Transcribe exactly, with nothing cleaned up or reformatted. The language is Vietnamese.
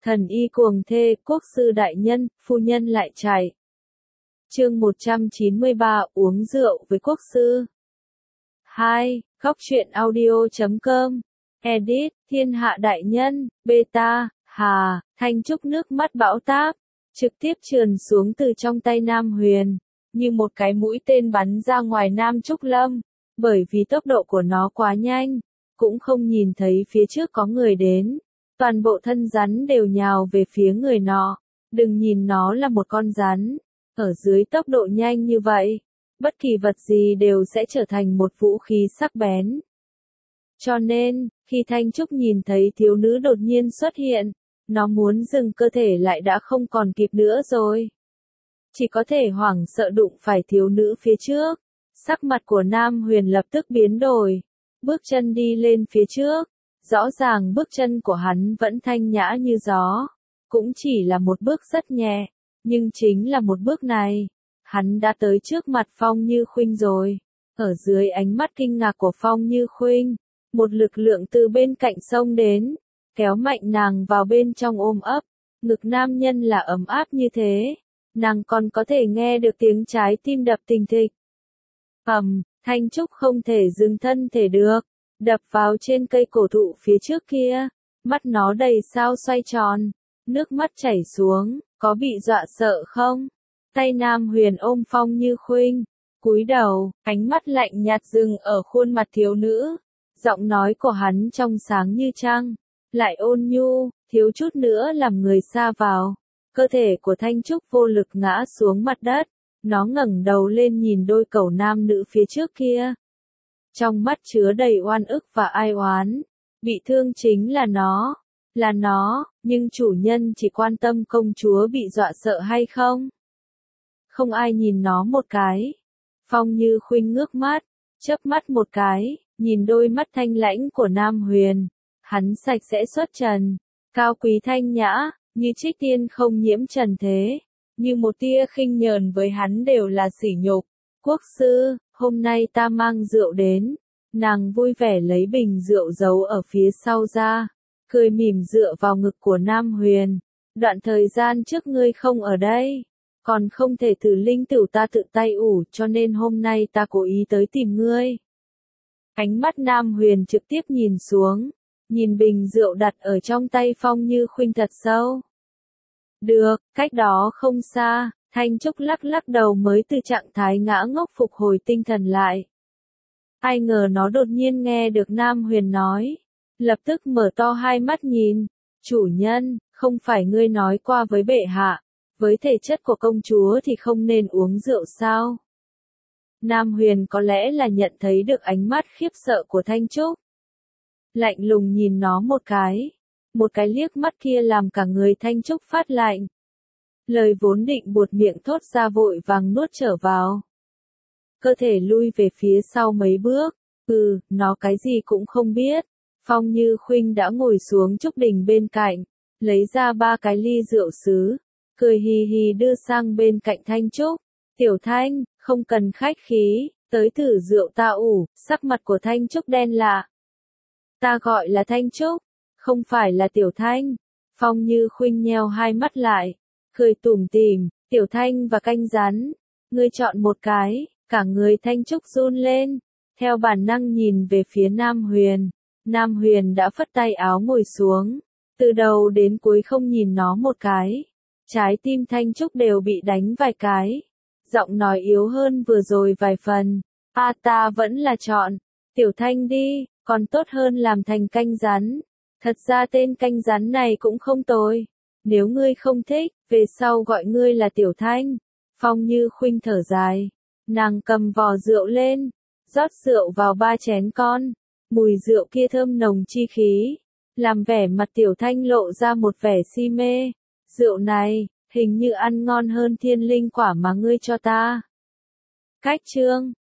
Thần y cuồng thê, quốc sư đại nhân, phu nhân lại chạy. Chương một trăm chín mươi ba, uống rượu với quốc sư. hai. Góc truyện audio chấm com. Edit, thiên hạ đại nhân, beta, Hà, Thanh Trúc nước mắt bão táp, trực tiếp trườn xuống từ trong tay Nam Huyền, như một cái mũi tên bắn ra ngoài Nam Trúc Lâm, bởi vì tốc độ của nó quá nhanh, cũng không nhìn thấy phía trước có người đến. Toàn bộ thân rắn đều nhào về phía người nọ, đừng nhìn nó là một con rắn, ở dưới tốc độ nhanh như vậy, bất kỳ vật gì đều sẽ trở thành một vũ khí sắc bén. Cho nên, khi Thanh Trúc nhìn thấy thiếu nữ đột nhiên xuất hiện, nó muốn dừng cơ thể lại đã không còn kịp nữa rồi. Chỉ có thể hoảng sợ đụng phải thiếu nữ phía trước. Sắc mặt của Nam Huyền lập tức biến đổi, bước chân đi lên phía trước. Rõ ràng bước chân của hắn vẫn thanh nhã như gió, cũng chỉ là một bước rất nhẹ, nhưng chính là một bước này, hắn đã tới trước mặt Phong Như Khuynh rồi. Ở dưới ánh mắt kinh ngạc của Phong Như Khuynh, một lực lượng từ bên cạnh xông đến, kéo mạnh nàng vào bên trong ôm ấp, ngực nam nhân là ấm áp như thế, nàng còn có thể nghe được tiếng trái tim đập thình thịch. Ầm, Thanh Trúc không thể dừng thân thể được, đập vào trên cây cổ thụ phía trước kia, mắt nó đầy sao xoay tròn, nước mắt chảy xuống, có bị dọa sợ không? Tay Nam Huyền ôm Phong Như Khuynh, cúi đầu, ánh mắt lạnh nhạt dừng ở khuôn mặt thiếu nữ, giọng nói của hắn trong sáng như trăng, lại ôn nhu, thiếu chút nữa làm người sa vào. Cơ thể của Thanh Trúc vô lực ngã xuống mặt đất, nó ngẩng đầu lên nhìn đôi cẩu nam nữ phía trước kia. Trong mắt chứa đầy oan ức và ai oán, bị thương chính là nó, là nó, nhưng chủ nhân chỉ quan tâm công chúa bị dọa sợ hay không. Không ai nhìn nó một cái. Phong Như Khuynh ngước mắt, chớp mắt một cái, nhìn đôi mắt thanh lãnh của Nam Huyền, hắn sạch sẽ xuất trần, cao quý thanh nhã, như trích tiên không nhiễm trần thế, như một tia khinh nhờn với hắn đều là sỉ nhục. Quốc sư, hôm nay ta mang rượu đến. Nàng vui vẻ lấy bình rượu giấu ở phía sau ra, cười mỉm dựa vào ngực của Nam Huyền. Đoạn thời gian trước ngươi không ở đây, còn không thể thử linh tửu ta tự tay ủ, cho nên hôm nay ta cố ý tới tìm ngươi. Ánh mắt Nam Huyền trực tiếp nhìn xuống, nhìn bình rượu đặt ở trong tay Phong Như Khuynh thật sâu. Được, cách đó không xa. Thanh Trúc lắc lắc đầu mới từ trạng thái ngã ngốc phục hồi tinh thần lại. Ai ngờ nó đột nhiên nghe được Nam Huyền nói. Lập tức mở to hai mắt nhìn. Chủ nhân, không phải ngươi nói qua với bệ hạ, với thể chất của công chúa thì không nên uống rượu sao? Nam Huyền có lẽ là nhận thấy được ánh mắt khiếp sợ của Thanh Trúc. Lạnh lùng nhìn nó một cái. Một cái liếc mắt kia làm cả người Thanh Trúc phát lạnh. Lời vốn định buột miệng thốt ra vội vàng nuốt trở vào. Cơ thể lui về phía sau mấy bước. Ừ, nó cái gì cũng không biết. Phong Như Khuynh đã ngồi xuống trúc đình bên cạnh, lấy ra ba cái ly rượu sứ, cười hì hì đưa sang bên cạnh Thanh Trúc. Tiểu Thanh, không cần khách khí, tới thử rượu ta ủ. Sắc mặt của Thanh Trúc đen lạ. Ta gọi là Thanh Trúc, không phải là Tiểu Thanh. Phong Như Khuynh nheo hai mắt lại, cười tủm tỉm, Tiểu Thanh và canh rắn, ngươi chọn một cái. Cả người Thanh Trúc run lên, theo bản năng nhìn về phía Nam Huyền. Nam Huyền đã phất tay áo ngồi xuống, từ đầu đến cuối không nhìn nó một cái. Trái tim Thanh Trúc đều bị đánh vài cái, giọng nói yếu hơn vừa rồi vài phần. A ta vẫn là chọn Tiểu Thanh đi, còn tốt hơn làm thành canh rắn. Thật ra tên canh rắn này cũng không tồi. Nếu ngươi không thích, về sau gọi ngươi là Tiểu Thanh. Phong Như Khuynh thở dài. Nàng cầm vò rượu lên, rót rượu vào ba chén con. Mùi rượu kia thơm nồng chi khí, làm vẻ mặt Tiểu Thanh lộ ra một vẻ si mê. Rượu này, hình như ăn ngon hơn thiên linh quả mà ngươi cho ta. Cách chương